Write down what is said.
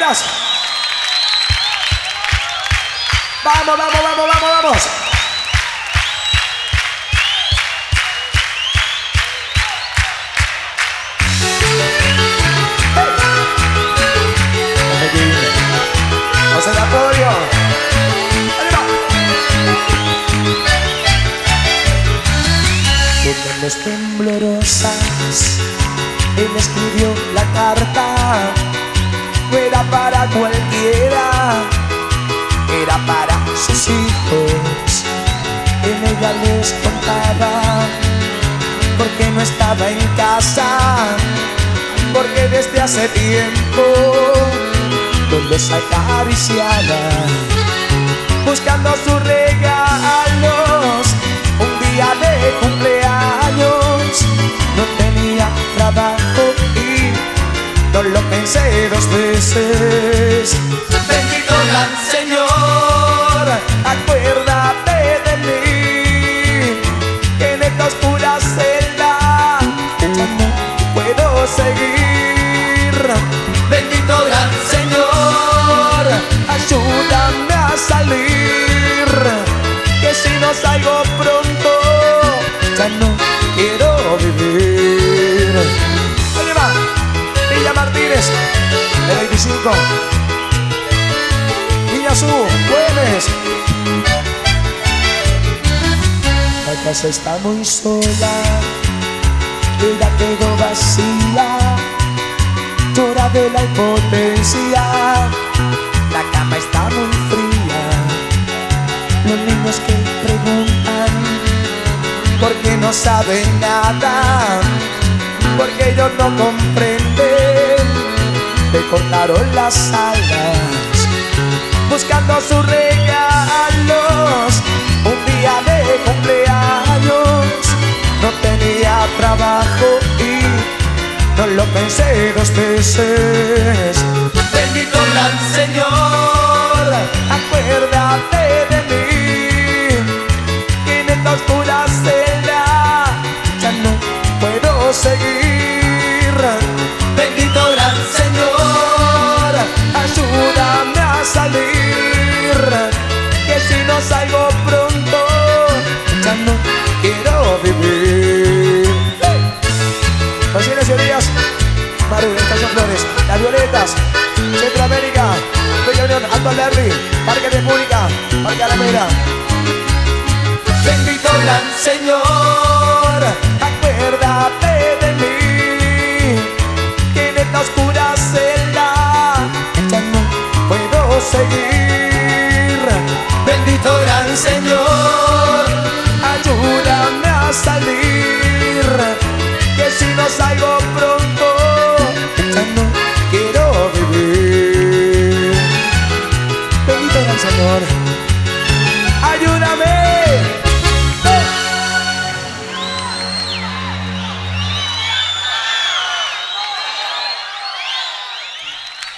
señorías. Vamos, vamos, vamos, vamos, vamos. José de apoyo. Con manos temblorosas él escribió la carta. No era para cualquiera, era para sus hijos. En ella les contaba porque no estaba en casa, porque desde hace tiempo no los acariciaba, buscando sus regalos. Un día de cumpleaños no tenía trabajo y no lo pensé dos veces. Bendito gran Señor, acuérdate de mí, que en esta oscura celda ya no puedo seguir. Bendito gran Señor, ayúdame a salir, que si no salgo pronto ya no quiero vivir. Oye, va, Villa Martínez, el 25. Niña Su, Jueves. La casa está muy sola, ella quedó vacía, llora de la impotencia. La cama está muy fría, los niños que preguntan porque no saben nada, porque ellos no comprenden. Le cortaron las alas buscando sus regalos. Un día de cumpleaños no tenía trabajo y no lo pensé dos veces. Bendito gran Señor, acuérdate de mí, que en esta oscura celda ya no puedo seguir. Bendito gran Señor, ayúdame a salir, que si no salgo pronto ya no quiero vivir. Fáciles teorías, Maru, Estación Flores, Las Violetas, Centroamérica, Bella Unión, Alto Alerri, Parque República, Parque Alameda. Bendito gran Señor, acuérdate de mí, que en esta oscura celda ya no puedo seguir.